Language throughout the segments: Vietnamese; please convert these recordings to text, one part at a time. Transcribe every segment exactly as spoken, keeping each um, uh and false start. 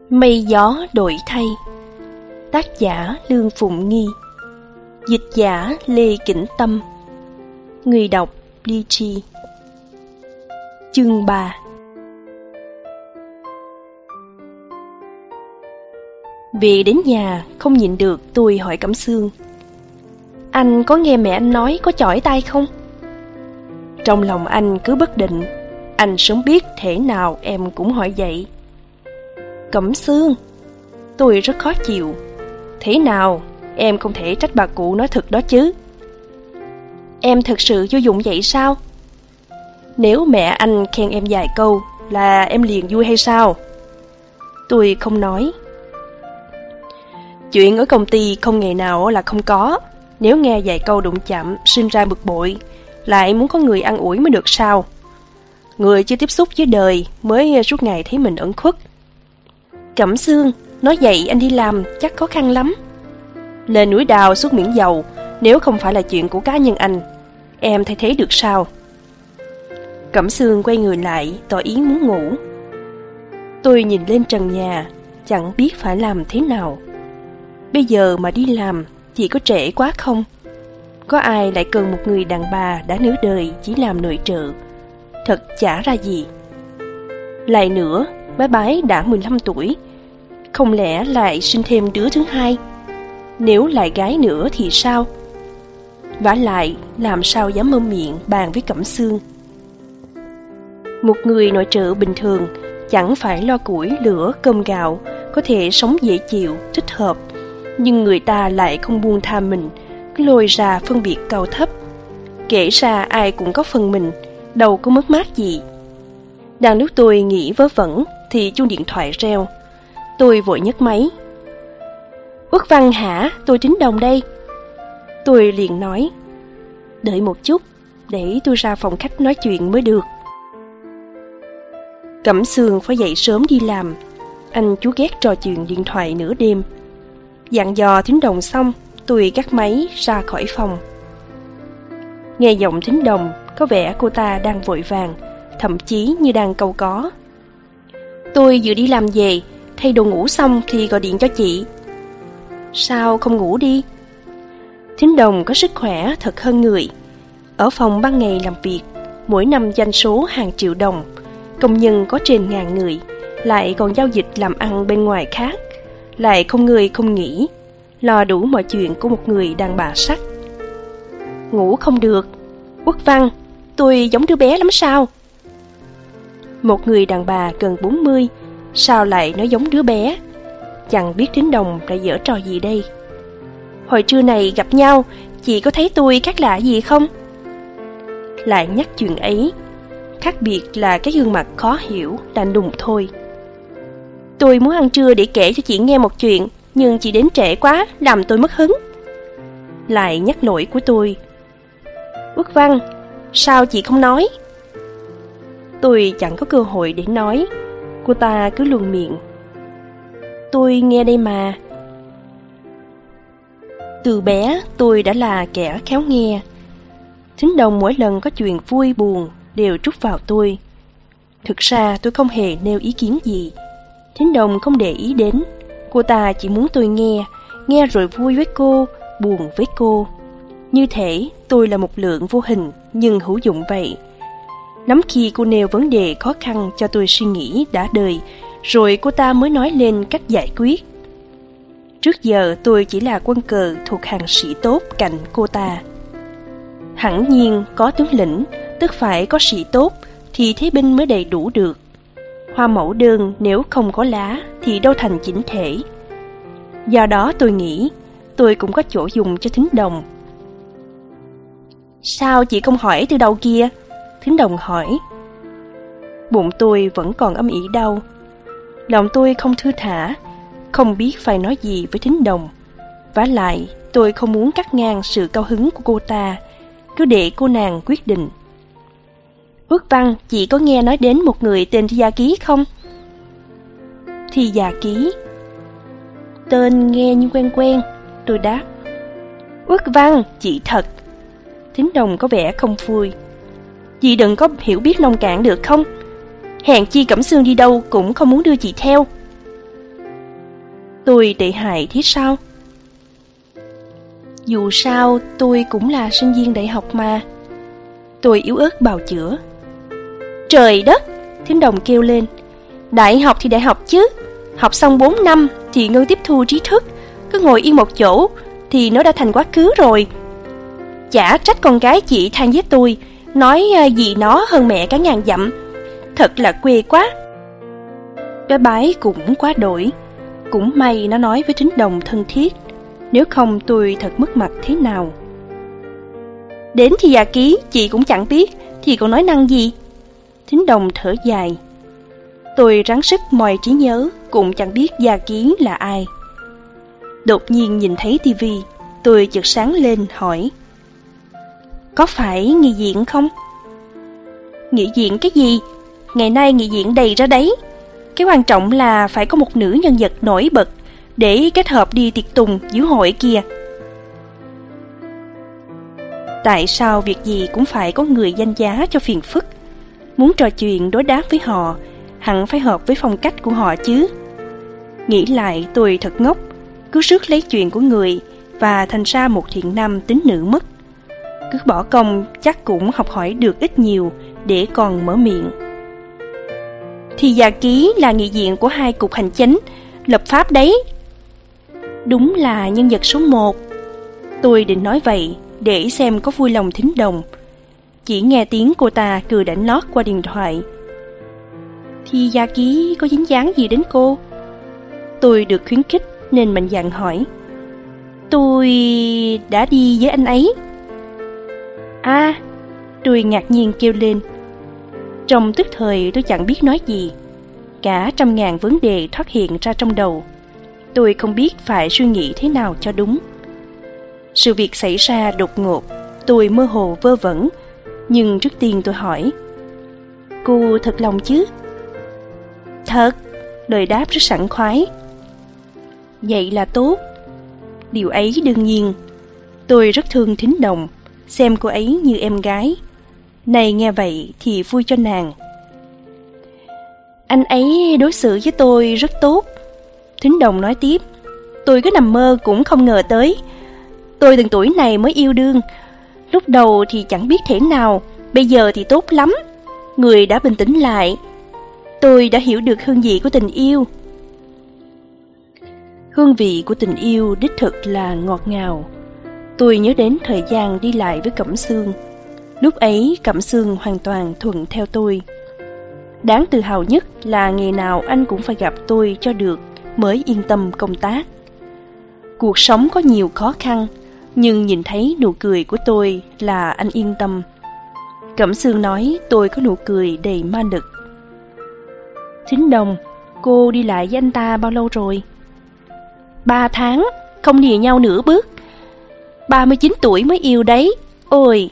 Mây gió đổi thay. Tác giả Lương Phụng Nghi. Dịch giả Lê Kỉnh Tâm. Người đọc Ly Chi. Chương ba. Về đến nhà, không nhịn được tôi hỏi Cẩm Sương: Anh có nghe mẹ anh nói có chỏi tay không? Trong lòng anh cứ bất định. Anh sớm biết thể nào em cũng hỏi vậy. Cẩm Sương, tôi rất khó chịu. Thế nào, em không thể trách bà cụ nói thật đó chứ. Em thật sự vô dụng vậy sao? Nếu mẹ anh khen em vài câu là em liền vui hay sao? Tôi không nói. Chuyện ở công ty không ngày nào là không có. Nếu nghe vài câu đụng chạm sinh ra bực bội, lại muốn có người an ủi mới được sao? Người chưa tiếp xúc với đời mới suốt ngày thấy mình ẩn khuất. Cẩm Sương, nói vậy anh đi làm chắc khó khăn lắm. Lên núi đào suốt miệng dầu, nếu không phải là chuyện của cá nhân anh, em thay thế được sao? Cẩm Sương quay người lại, tỏ ý muốn ngủ. Tôi nhìn lên trần nhà, chẳng biết phải làm thế nào. Bây giờ mà đi làm thì có trễ quá không? Có ai lại cần một người đàn bà đã nửa đời chỉ làm nội trợ? Thật chả ra gì. Lại nữa, bé bái đã mười lăm tuổi, không lẽ lại sinh thêm đứa thứ hai? Nếu lại gái nữa thì sao? Vả lại, làm sao dám mơ miệng bàn với Cẩm Sương? Một người nội trợ bình thường chẳng phải lo củi lửa cơm gạo, có thể sống dễ chịu, thích hợp. Nhưng người ta lại không buông tha mình, cứ lôi ra phân biệt cao thấp. Kể ra ai cũng có phần mình, đâu có mất mát gì. Đang lúc tôi nghĩ vớ vẩn thì chuông điện thoại reo. Tôi vội nhấc máy. Uất Văn hả? Tôi Trinh Đồng đây. Tôi liền nói: Đợi một chút, để tôi ra phòng khách nói chuyện mới được. Cẩm Sương phải dậy sớm đi làm. Anh chú ghét trò chuyện điện thoại nửa đêm. Dặn dò Thính Đồng xong, tôi gác máy ra khỏi phòng. Nghe giọng Thính Đồng, có vẻ cô ta đang vội vàng, thậm chí như đang cau có. Tôi vừa đi làm về, thay đồ ngủ xong thì gọi điện cho chị. Sao không ngủ đi? Thính Đồng có sức khỏe thật hơn người. Ở phòng ban ngày làm việc, mỗi năm doanh số hàng triệu đồng, công nhân có trên ngàn người, lại còn giao dịch làm ăn bên ngoài khác, lại không người không nghỉ, lo đủ mọi chuyện của một người đàn bà sắc. Ngủ không được. Uất Văn, tôi giống đứa bé lắm sao? Một người đàn bà gần bốn mươi, sao lại nói giống đứa bé? Chẳng biết Thính Đồng đã giở trò gì đây. Hồi trưa này gặp nhau, chị có thấy tôi khác lạ gì không? Lại nhắc chuyện ấy. Khác biệt là cái gương mặt khó hiểu, lạnh lùng thôi. Tôi muốn ăn trưa để kể cho chị nghe một chuyện, nhưng chị đến trễ quá, làm tôi mất hứng. Lại nhắc lỗi của tôi. Uất Văn, sao chị không nói? Tôi chẳng có cơ hội để nói. Cô ta cứ luồn miệng. Tôi nghe đây mà. Từ bé tôi đã là kẻ khéo nghe. Thính Đồng mỗi lần có chuyện vui buồn đều trút vào tôi. Thực ra tôi không hề nêu ý kiến gì. Thính Đồng không để ý đến. Cô ta chỉ muốn tôi nghe, nghe rồi vui với cô, buồn với cô. Như thể tôi là một lượng vô hình nhưng hữu dụng vậy. Lắm khi cô nêu vấn đề khó khăn cho tôi suy nghĩ đã đời, rồi cô ta mới nói lên cách giải quyết. Trước giờ tôi chỉ là quân cờ thuộc hàng sĩ tốt cạnh cô ta. Hẳn nhiên có tướng lĩnh, tức phải có sĩ tốt, thì thế binh mới đầy đủ được. Hoa mẫu đơn nếu không có lá thì đâu thành chỉnh thể. Do đó tôi nghĩ tôi cũng có chỗ dùng cho Thính Đồng. Sao chị không hỏi từ đầu kia? Thính Đồng hỏi. Bụng tôi vẫn còn âm ỉ đau. Lòng tôi không thư thả, không biết phải nói gì với Thính Đồng. Vả lại tôi không muốn cắt ngang sự cao hứng của cô ta, cứ để cô nàng quyết định. Uất Văn, chị có nghe nói đến một người tên Thi Gia Ký không? Thi Gia Ký? Tên nghe như quen quen. Tôi đáp. Uất Văn, chị thật. Thính Đồng có vẻ không vui. Chị đừng có hiểu biết nông cạn được không? Hèn chi Cẩm Sương đi đâu cũng không muốn đưa chị theo. Tôi tệ hại thế sao? Dù sao, tôi cũng là sinh viên đại học mà. Tôi yếu ớt bào chữa. Trời đất! Thính Đồng kêu lên. Đại học thì đại học chứ. Học xong bốn năm thì ngưng tiếp thu trí thức. Cứ ngồi yên một chỗ thì nó đã thành quá khứ rồi. Chả trách con gái chị than với tôi, nói gì nó hơn mẹ cả ngàn dặm. Thật là quê quá. Bé bái cũng quá đổi. Cũng may nó nói với Thính Đồng thân thiết, nếu không tôi thật mất mặt thế nào. Đến thì già ký chị cũng chẳng biết, thì còn nói năng gì. Thính Đồng thở dài. Tôi ráng sức moi trí nhớ, cũng chẳng biết Gia Ký là ai. Đột nhiên nhìn thấy tivi, tôi chợt sáng lên hỏi: có phải nghỉ diễn không? Nghỉ diễn cái gì? Ngày nay nghỉ diễn đầy ra đấy. Cái quan trọng là phải có một nữ nhân vật nổi bật để kết hợp đi tiệc tùng diễu hội kia. Tại sao việc gì cũng phải có người danh giá cho phiền phức? Muốn trò chuyện đối đáp với họ, hẳn phải hợp với phong cách của họ chứ. Nghĩ lại tôi thật ngốc, cứ rước lấy chuyện của người và thành ra một thiện nam tín nữ mất. Cứ bỏ công chắc cũng học hỏi được ít nhiều để còn mở miệng. Thì Gia Ký là nghị viện của hai cục hành chính, lập pháp đấy. Đúng là nhân vật số một. Tôi định nói vậy để xem có vui lòng Thính Đồng. Chỉ nghe tiếng cô ta cười đảnh lót qua điện thoại. Thì Gia Ký có dính dáng gì đến cô? Tôi được khuyến khích nên mạnh dạn hỏi. Tôi đã đi với anh ấy. À, tôi ngạc nhiên kêu lên. Trong tức thời tôi chẳng biết nói gì. Cả trăm ngàn vấn đề thoát hiện ra trong đầu. Tôi không biết phải suy nghĩ thế nào cho đúng. Sự việc xảy ra đột ngột, tôi mơ hồ vơ vẩn. Nhưng trước tiên tôi hỏi: cô thật lòng chứ? Thật, lời đáp rất sảng khoái. Vậy là tốt. Điều ấy đương nhiên. Tôi rất thương Thính Đồng, xem cô ấy như em gái. Này nghe vậy thì vui cho nàng. Anh ấy đối xử với tôi rất tốt. Thính Đồng nói tiếp. Tôi cứ nằm mơ cũng không ngờ tới. Tôi từng tuổi này mới yêu đương. Lúc đầu thì chẳng biết thế nào, bây giờ thì tốt lắm. Người đã bình tĩnh lại. Tôi đã hiểu được hương vị của tình yêu. Hương vị của tình yêu đích thực là ngọt ngào. Tôi nhớ đến thời gian đi lại với Cẩm Sương. Lúc ấy Cẩm Sương hoàn toàn thuận theo tôi. Đáng tự hào nhất là ngày nào anh cũng phải gặp tôi cho được mới yên tâm công tác. Cuộc sống có nhiều khó khăn, nhưng nhìn thấy nụ cười của tôi là anh yên tâm. Cẩm Sương nói tôi có nụ cười đầy ma lực. Thính Đồng, cô đi lại với anh ta bao lâu rồi? Ba tháng, không lìa nhau nửa bước. Ba mươi chín tuổi mới yêu đấy. Ôi!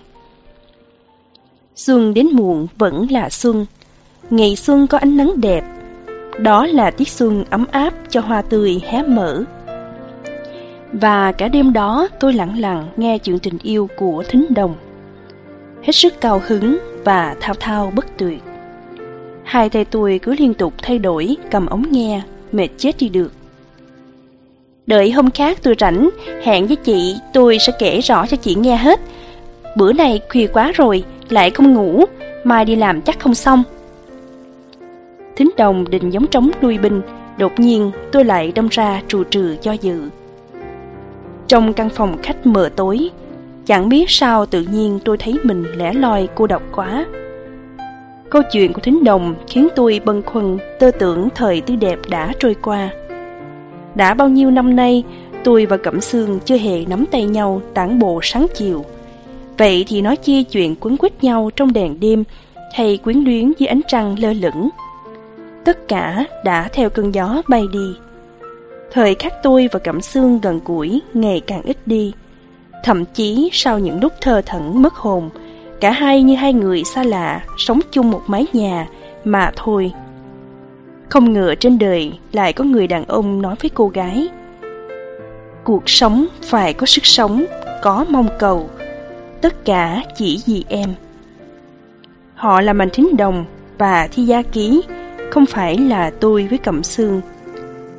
Xuân đến muộn vẫn là xuân. Ngày xuân có ánh nắng đẹp. Đó là tiết xuân ấm áp cho hoa tươi hé mở. Và cả đêm đó tôi lặng lặng nghe chuyện tình yêu của Thính Đồng. Hết sức cao hứng và thao thao bất tuyệt. Hai tay tôi cứ liên tục thay đổi cầm ống nghe, mệt chết đi được. Đợi hôm khác tôi rảnh, hẹn với chị, tôi sẽ kể rõ cho chị nghe hết. Bữa này khuya quá rồi, lại không ngủ, mai đi làm chắc không xong. Thính Đồng định giống trống nuôi binh, đột nhiên tôi lại đâm ra trù trừ do dự. Trong căn phòng khách mờ tối, chẳng biết sao tự nhiên tôi thấy mình lẻ loi cô độc quá. Câu chuyện của Thính Đồng khiến tôi bâng khuâng, tơ tưởng thời tươi đẹp đã trôi qua. Đã bao nhiêu năm nay, tôi và Cẩm Sương chưa hề nắm tay nhau tản bộ sáng chiều. Vậy thì nói chi chuyện quấn quýt nhau trong đèn đêm hay quyến luyến dưới ánh trăng lơ lửng. Tất cả đã theo cơn gió bay đi. Thời khắc tôi và Cẩm Sương gần gũi ngày càng ít đi. Thậm chí sau những lúc thơ thẩn mất hồn, cả hai như hai người xa lạ sống chung một mái nhà mà thôi. Không ngờ trên đời lại có người đàn ông nói với cô gái: cuộc sống phải có sức sống, có mong cầu, tất cả chỉ vì em. Họ là Mạnh Thính Đồng và Thi Gia Ký, không phải là tôi với Cẩm Sương.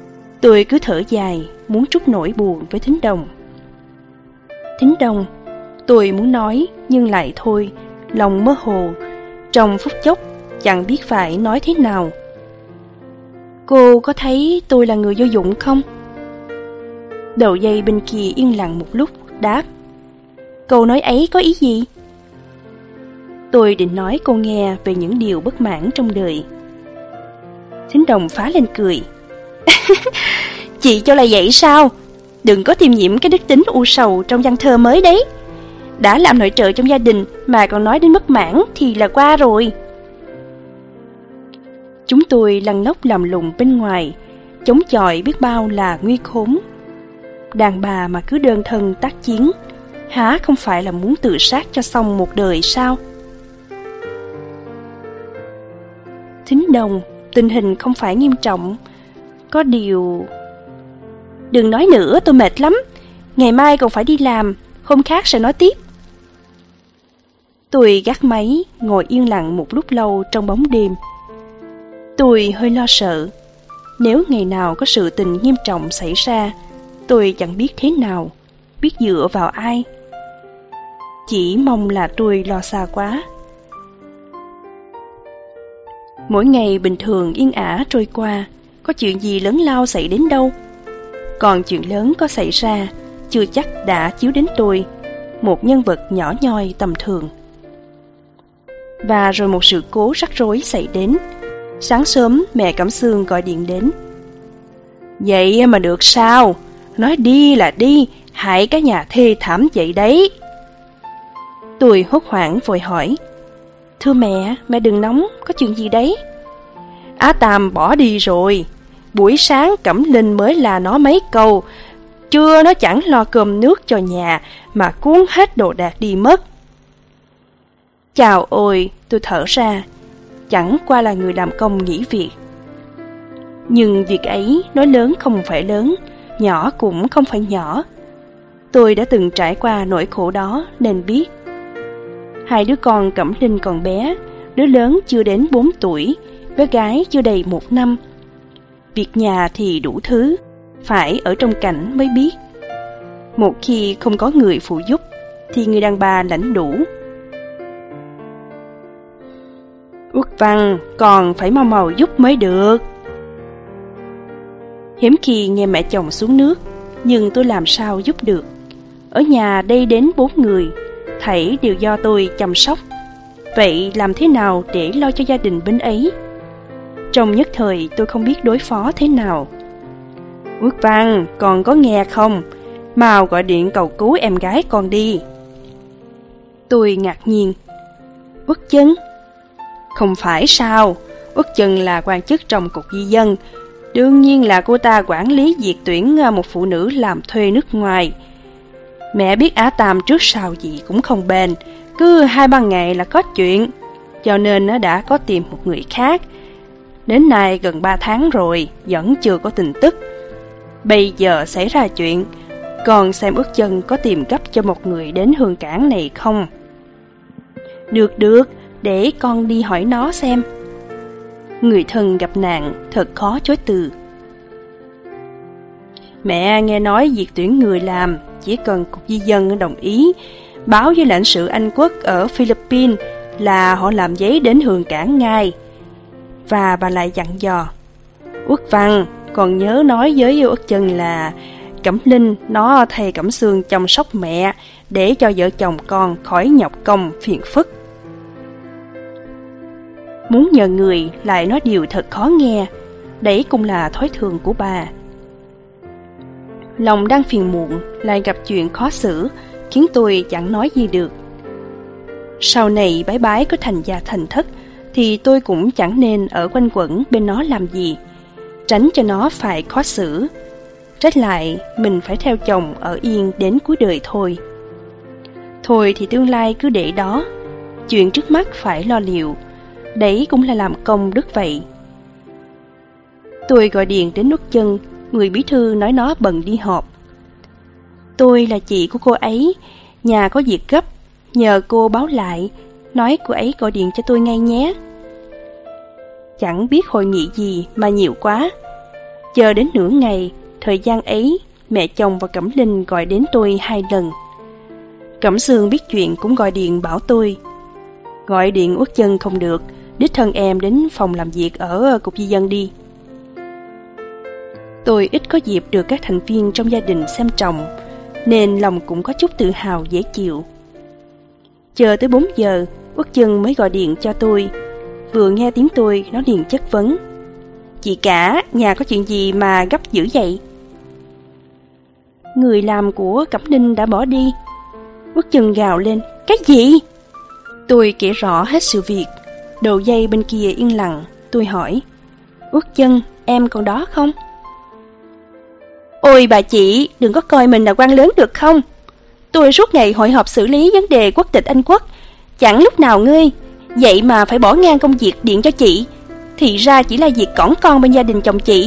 Tôi cứ thở dài, muốn trút nỗi buồn với Thính Đồng. Thính Đồng, tôi muốn nói nhưng lại thôi, lòng mơ hồ, trong phút chốc chẳng biết phải nói thế nào. Cô có thấy tôi là người vô dụng không? Đầu dây bên kia yên lặng một lúc, đáp: Câu nói ấy có ý gì? Tôi định nói cô nghe về những điều bất mãn trong đời. Thính Đồng phá lên cười. Chị cho là vậy sao? Đừng có tiêm nhiễm cái đức tính u sầu trong văn thơ mới đấy. Đã làm nội trợ trong gia đình mà còn nói đến bất mãn thì là qua rồi. Chúng tôi lăn lóc làm lùng bên ngoài, chống chọi biết bao là nguy khốn. Đàn bà mà cứ đơn thân tác chiến, há không phải là muốn tự sát cho xong một đời sao? Thính Đồng, tình hình không phải nghiêm trọng. Có điều... Đừng nói nữa, tôi mệt lắm. Ngày mai còn phải đi làm, hôm khác sẽ nói tiếp. Tôi gác máy, ngồi yên lặng một lúc lâu trong bóng đêm. Tôi hơi lo sợ. Nếu ngày nào có sự tình nghiêm trọng xảy ra, tôi chẳng biết thế nào, biết dựa vào ai. Chỉ mong là tôi lo xa quá. Mỗi ngày bình thường yên ả trôi qua, có chuyện gì lớn lao xảy đến đâu. Còn chuyện lớn có xảy ra, chưa chắc đã chiếu đến tôi, một nhân vật nhỏ nhoi tầm thường. Và rồi một sự cố rắc rối xảy đến. Sáng sớm mẹ Cẩm Sương gọi điện đến. Vậy mà được sao? Nói đi là đi, hại cả nhà thê thảm vậy đấy. Tôi hốt hoảng vội hỏi: Thưa mẹ, mẹ đừng nóng, có chuyện gì đấy? Á Tam bỏ đi rồi. Buổi sáng Cẩm Linh mới là nó mấy câu, trưa nó chẳng lo cơm nước cho nhà mà cuốn hết đồ đạc đi mất. Chào ôi, tôi thở ra. Chẳng qua là người làm công nghỉ việc. Nhưng việc ấy nói lớn không phải lớn, nhỏ cũng không phải nhỏ. Tôi đã từng trải qua nỗi khổ đó nên biết. Hai đứa con Cẩm Linh còn bé, đứa lớn chưa đến bốn tuổi, bé gái chưa đầy một năm. Việc nhà thì đủ thứ, phải ở trong cảnh mới biết. Một khi không có người phụ giúp, thì người đàn bà lãnh đủ. Uất Văn còn phải mau mau giúp mới được. Hiếm khi nghe mẹ chồng xuống nước, nhưng tôi làm sao giúp được. Ở nhà đây đến bốn người, thảy đều do tôi chăm sóc. Vậy làm thế nào để lo cho gia đình bên ấy? Trong nhất thời tôi không biết đối phó thế nào. Uất Văn, còn có nghe không? Mau gọi điện cầu cứu em gái con đi. Tôi ngạc nhiên. Uất Chân? Không phải sao? Uất Chân là quan chức trong cục di dân. Đương nhiên là cô ta quản lý việc tuyển một phụ nữ làm thuê nước ngoài. Mẹ biết Á Tam trước sau gì cũng không bền, cứ hai ba ngày là có chuyện, cho nên nó đã có tìm một người khác. Đến nay gần ba tháng rồi, vẫn chưa có tin tức. Bây giờ xảy ra chuyện, còn xem Uất Chân có tìm gấp cho một người đến Hương Cảng này không? Được được, để con đi hỏi nó xem. Người thân gặp nạn thật khó chối từ. Mẹ nghe nói việc tuyển người làm chỉ cần cục di dân đồng ý, báo với lãnh sự Anh Quốc ở Philippines là họ làm giấy đến Hương Cảng ngay. Và bà lại dặn dò: Uất Văn, còn nhớ nói với Uất Chân là Cẩm Linh nó thay Cẩm Sương chăm sóc mẹ, để cho vợ chồng con khỏi nhọc công phiền phức. Muốn nhờ người lại nói điều thật khó nghe, đấy cũng là thói thường của bà. Lòng đang phiền muộn, lại gặp chuyện khó xử, khiến tôi chẳng nói gì được. Sau này bái bái có thành gia thành thất, thì tôi cũng chẳng nên ở quanh quẩn bên nó làm gì, tránh cho nó phải khó xử. Trách lại, mình phải theo chồng ở yên đến cuối đời thôi. Thôi thì tương lai cứ để đó, chuyện trước mắt phải lo liệu, đấy cũng là làm công đức vậy. Tôi gọi điện đến Uất Chân, người bí thư nói nó bận đi họp. Tôi là chị của cô ấy, nhà có việc gấp, nhờ cô báo lại, nói cô ấy gọi điện cho tôi ngay nhé. Chẳng biết hội nghị gì mà nhiều quá. Chờ đến nửa ngày, thời gian ấy, mẹ chồng và Cẩm Linh gọi đến tôi hai lần. Cẩm Sương biết chuyện cũng gọi điện bảo tôi. Gọi điện Uất Chân không được, đích thân em đến phòng làm việc ở Cục Di dân đi. Tôi ít có dịp được các thành viên trong gia đình xem trọng, nên lòng cũng có chút tự hào dễ chịu. Chờ tới bốn giờ, Uất Chân mới gọi điện cho tôi. Vừa nghe tiếng tôi, nó liền chất vấn. Chị cả, nhà có chuyện gì mà gấp dữ vậy? Người làm của Cẩm Ninh đã bỏ đi. Uất Chân gào lên. Cái gì? Tôi kể rõ hết sự việc. Đầu dây bên kia yên lặng. Tôi hỏi. Uất Chân, em còn đó không? Ôi bà chị, đừng có coi mình là quan lớn được không? Tôi suốt ngày hội họp xử lý vấn đề quốc tịch Anh Quốc. Chẳng lúc nào ngươi. Vậy mà phải bỏ ngang công việc điện cho chị. Thì ra chỉ là việc cỏn con bên gia đình chồng chị.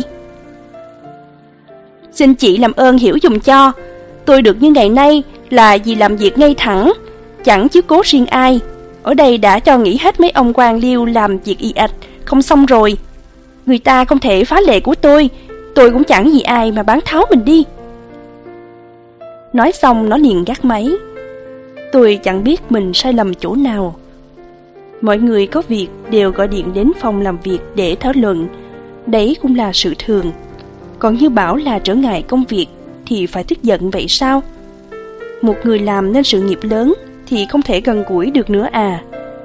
Xin chị làm ơn hiểu dùm cho. Tôi được như ngày nay là vì làm việc ngay thẳng, chẳng chiếu cố riêng ai. Ở đây đã cho nghỉ hết mấy ông quan liêu làm việc ì ạch, không xong rồi. Người ta không thể phá lệ của tôi. Tôi cũng chẳng vì ai mà bán tháo mình đi. Nói xong nó liền gác máy. Tôi chẳng biết mình sai lầm chỗ nào. Mọi người có việc đều gọi điện đến phòng làm việc để thảo luận. Đấy cũng là sự thường. Còn như bảo là trở ngại công việc thì phải tức giận vậy sao? Một người làm nên sự nghiệp lớn thì không thể gần gũi được nữa à?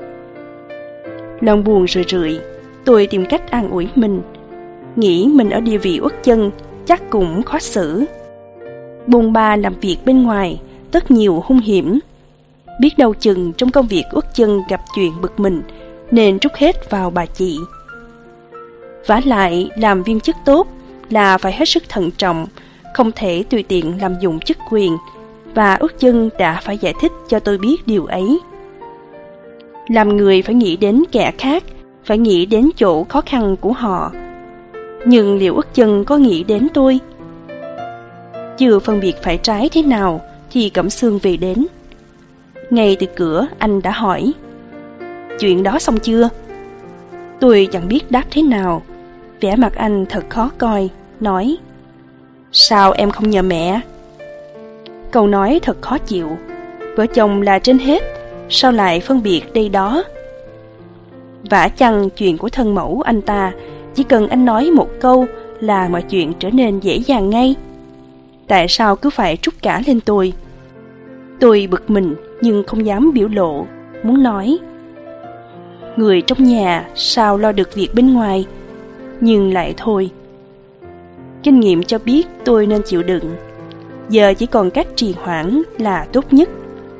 Lòng buồn rười rượi, tôi tìm cách an ủi mình. Nghĩ mình ở địa vị Uất Chân chắc cũng khó xử. Bôn ba làm việc bên ngoài tất nhiều hung hiểm. Biết đâu chừng trong công việc Uất Chân gặp chuyện bực mình nên trút hết vào bà chị. Vả lại làm viên chức tốt là phải hết sức thận trọng, không thể tùy tiện làm dụng chức quyền, và Uất Chân đã phải giải thích cho tôi biết điều ấy. Làm người phải nghĩ đến kẻ khác, phải nghĩ đến chỗ khó khăn của họ. Nhưng liệu Uất Chân có nghĩ đến tôi? Chưa phân biệt phải trái thế nào thì Cẩm Sương về đến. Ngay từ cửa anh đã hỏi. Chuyện đó xong chưa? Tôi chẳng biết đáp thế nào. Vẻ mặt anh thật khó coi, nói. Sao em không nhờ mẹ? Câu nói thật khó chịu. Vợ chồng là trên hết, sao lại phân biệt đây đó? Vả chăng chuyện của thân mẫu anh ta, chỉ cần anh nói một câu là mọi chuyện trở nên dễ dàng ngay. Tại sao cứ phải trút cả lên tôi? Tôi bực mình nhưng không dám biểu lộ, muốn nói. Người trong nhà sao lo được việc bên ngoài? Nhưng lại thôi. Kinh nghiệm cho biết tôi nên chịu đựng. Giờ chỉ còn cách trì hoãn là tốt nhất.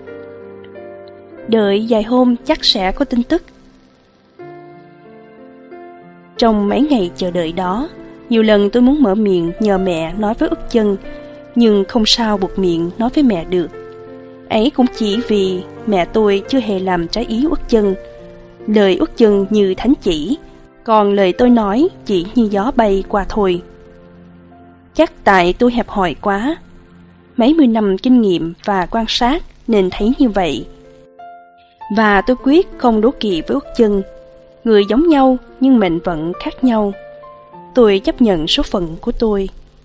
Đợi vài hôm chắc sẽ có tin tức. Trong mấy ngày chờ đợi đó, nhiều lần tôi muốn mở miệng nhờ mẹ nói với Uất Chân, nhưng không sao buộc miệng nói với mẹ được. Ấy cũng chỉ vì mẹ tôi chưa hề làm trái ý Uất Chân. Lời Uất Chân như thánh chỉ, còn lời tôi nói chỉ như gió bay qua thôi. Chắc tại tôi hẹp hòi quá. Mấy mươi năm kinh nghiệm và quan sát nên thấy như vậy. Và tôi quyết không đố kỵ với Uất Chân. Người giống nhau nhưng mệnh vận khác nhau. Tôi chấp nhận số phận của tôi.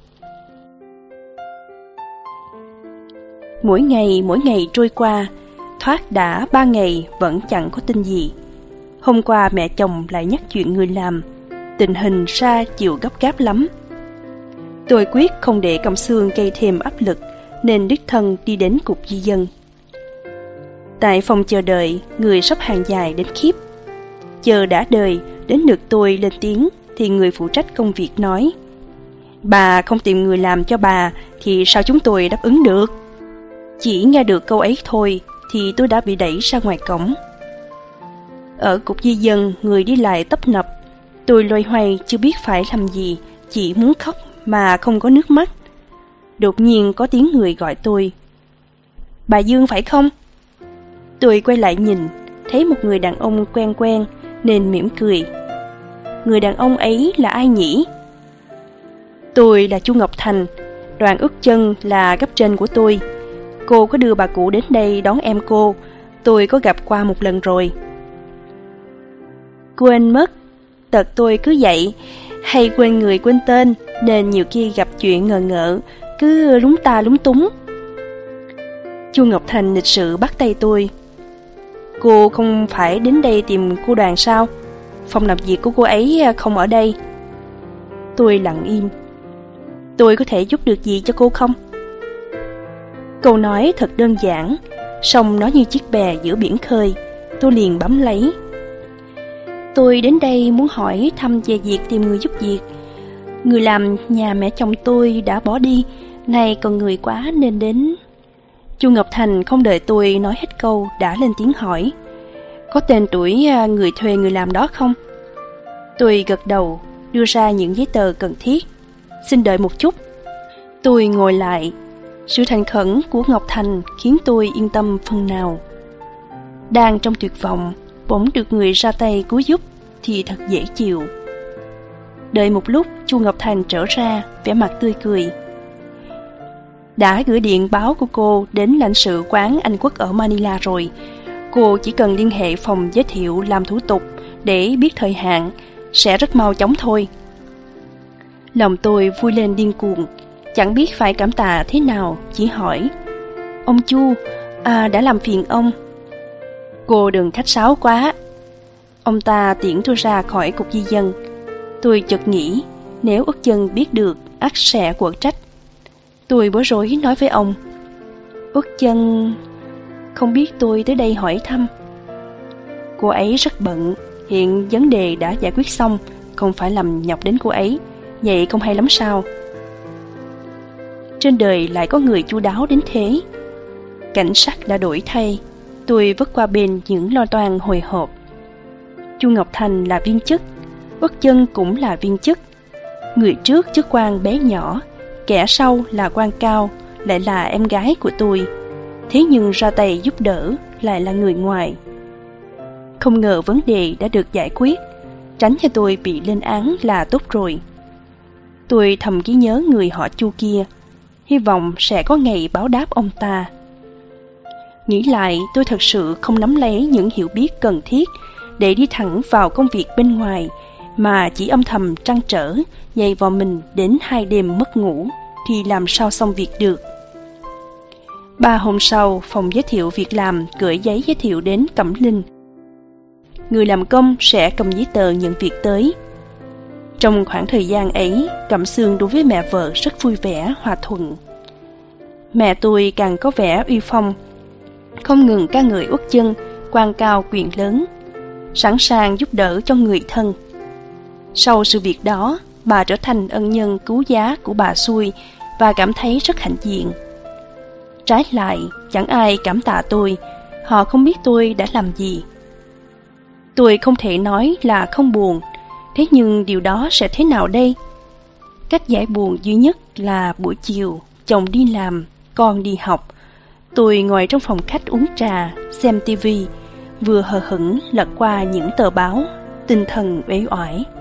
Mỗi ngày mỗi ngày trôi qua, thoát đã ba ngày vẫn chẳng có tin gì. Hôm qua mẹ chồng lại nhắc chuyện người làm. Tình hình ra chịu gấp gáp lắm. Tôi quyết không để Cẩm Sương gây thêm áp lực, nên đích thân đi đến Cục Di dân. Tại phòng chờ đợi, người sắp hàng dài đến khiếp. Chờ đã đời, đến lượt tôi lên tiếng, thì người phụ trách công việc nói. Bà không tìm người làm cho bà, thì sao chúng tôi đáp ứng được? Chỉ nghe được câu ấy thôi, thì tôi đã bị đẩy ra ngoài cổng. Ở Cục Di dân, người đi lại tấp nập. Tôi loay hoay chưa biết phải làm gì, chỉ muốn khóc mà không có nước mắt. Đột nhiên có tiếng người gọi tôi. Bà Dương phải không? Tôi quay lại nhìn, thấy một người đàn ông quen quen nên mỉm cười. Người đàn ông ấy là ai nhỉ? Tôi là Chu Ngọc Thành, Đoàn Uất Chân là cấp trên của tôi. Cô có đưa bà cụ đến đây đón em cô, tôi có gặp qua một lần rồi. Quên mất, tật tôi cứ vậy, hay quên người quên tên. nên nhiều khi gặp chuyện ngờ ngợ, cứ lúng ta lúng túng. Chu Ngọc Thành lịch sự bắt tay tôi. Cô không phải đến đây tìm cô Đoàn sao? Phòng làm việc của cô ấy không ở đây. Tôi lặng im. Tôi có thể giúp được gì cho cô không? Câu nói thật đơn giản, song nó như chiếc bè giữa biển khơi. Tôi liền bấm lấy. Tôi đến đây muốn hỏi thăm về việc tìm người giúp việc. Người làm nhà mẹ chồng tôi đã bỏ đi, nay còn người quá nên đến. Chu Ngọc Thành không đợi tôi nói hết câu đã lên tiếng hỏi. Có tên tuổi người thuê người làm đó không? Tôi gật đầu, đưa ra những giấy tờ cần thiết. Xin đợi một chút. Tôi ngồi lại. Sự thành khẩn của Ngọc Thành khiến tôi yên tâm phần nào. Đang trong tuyệt vọng, bỗng được người ra tay cứu giúp thì thật dễ chịu. Đợi một lúc, Chu Ngọc Thành trở ra, vẻ mặt tươi cười. Đã gửi điện báo của cô đến lãnh sự quán Anh Quốc ở Manila rồi. Cô chỉ cần liên hệ phòng giới thiệu làm thủ tục để biết thời hạn, sẽ rất mau chóng thôi. Lòng tôi vui lên điên cuồng, chẳng biết phải cảm tạ thế nào, chỉ hỏi. Ông Chu, à, đã làm phiền ông. Cô đừng khách sáo quá. Ông ta tiễn tôi ra khỏi cục di dân. Tôi chợt nghĩ, nếu Út Chân biết được, ắt sẽ quở trách. Tôi bối rối nói với ông. Út Chân không biết tôi tới đây hỏi thăm. Cô ấy rất bận, hiện vấn đề đã giải quyết xong, không phải làm nhọc đến cô ấy, vậy không hay lắm sao? Trên đời lại có người chu đáo đến thế. Cảnh sắc đã đổi thay, tôi vất qua bên những lo toan hồi hộp. Chu Ngọc Thành là viên chức, Út Chân cũng là viên chức. Người trước chức quan bé nhỏ, kẻ sau là quan cao, lại là em gái của tôi. Thế nhưng ra tay giúp đỡ lại là người ngoài. Không ngờ vấn đề đã được giải quyết, tránh cho tôi bị lên án là tốt rồi. Tôi thầm ghi nhớ người họ Chu kia, hy vọng sẽ có ngày báo đáp ông ta. Nghĩ lại, tôi thật sự không nắm lấy những hiểu biết cần thiết để đi thẳng vào công việc bên ngoài, mà chỉ âm thầm trăn trở, dày vào mình đến hai đêm mất ngủ, thì làm sao xong việc được. Ba hôm sau, phòng giới thiệu việc làm gửi giấy giới thiệu đến Cẩm Linh. Người làm công sẽ cầm giấy tờ nhận việc tới. Trong khoảng thời gian ấy, Cẩm Sương đối với mẹ vợ rất vui vẻ, hòa thuận. Mẹ tôi càng có vẻ uy phong, không ngừng ca ngợi Út Chân, quan cao quyền lớn, sẵn sàng giúp đỡ cho người thân. Sau sự việc đó, bà trở thành ân nhân cứu giá của bà Xui và cảm thấy rất hãnh diện. Trái lại, chẳng ai cảm tạ tôi, họ không biết tôi đã làm gì. Tôi không thể nói là không buồn, thế nhưng điều đó sẽ thế nào đây? Cách giải buồn duy nhất là buổi chiều, chồng đi làm, con đi học. Tôi ngồi trong phòng khách uống trà, xem tivi, vừa hờ hững lật qua những tờ báo, tinh thần uể oải.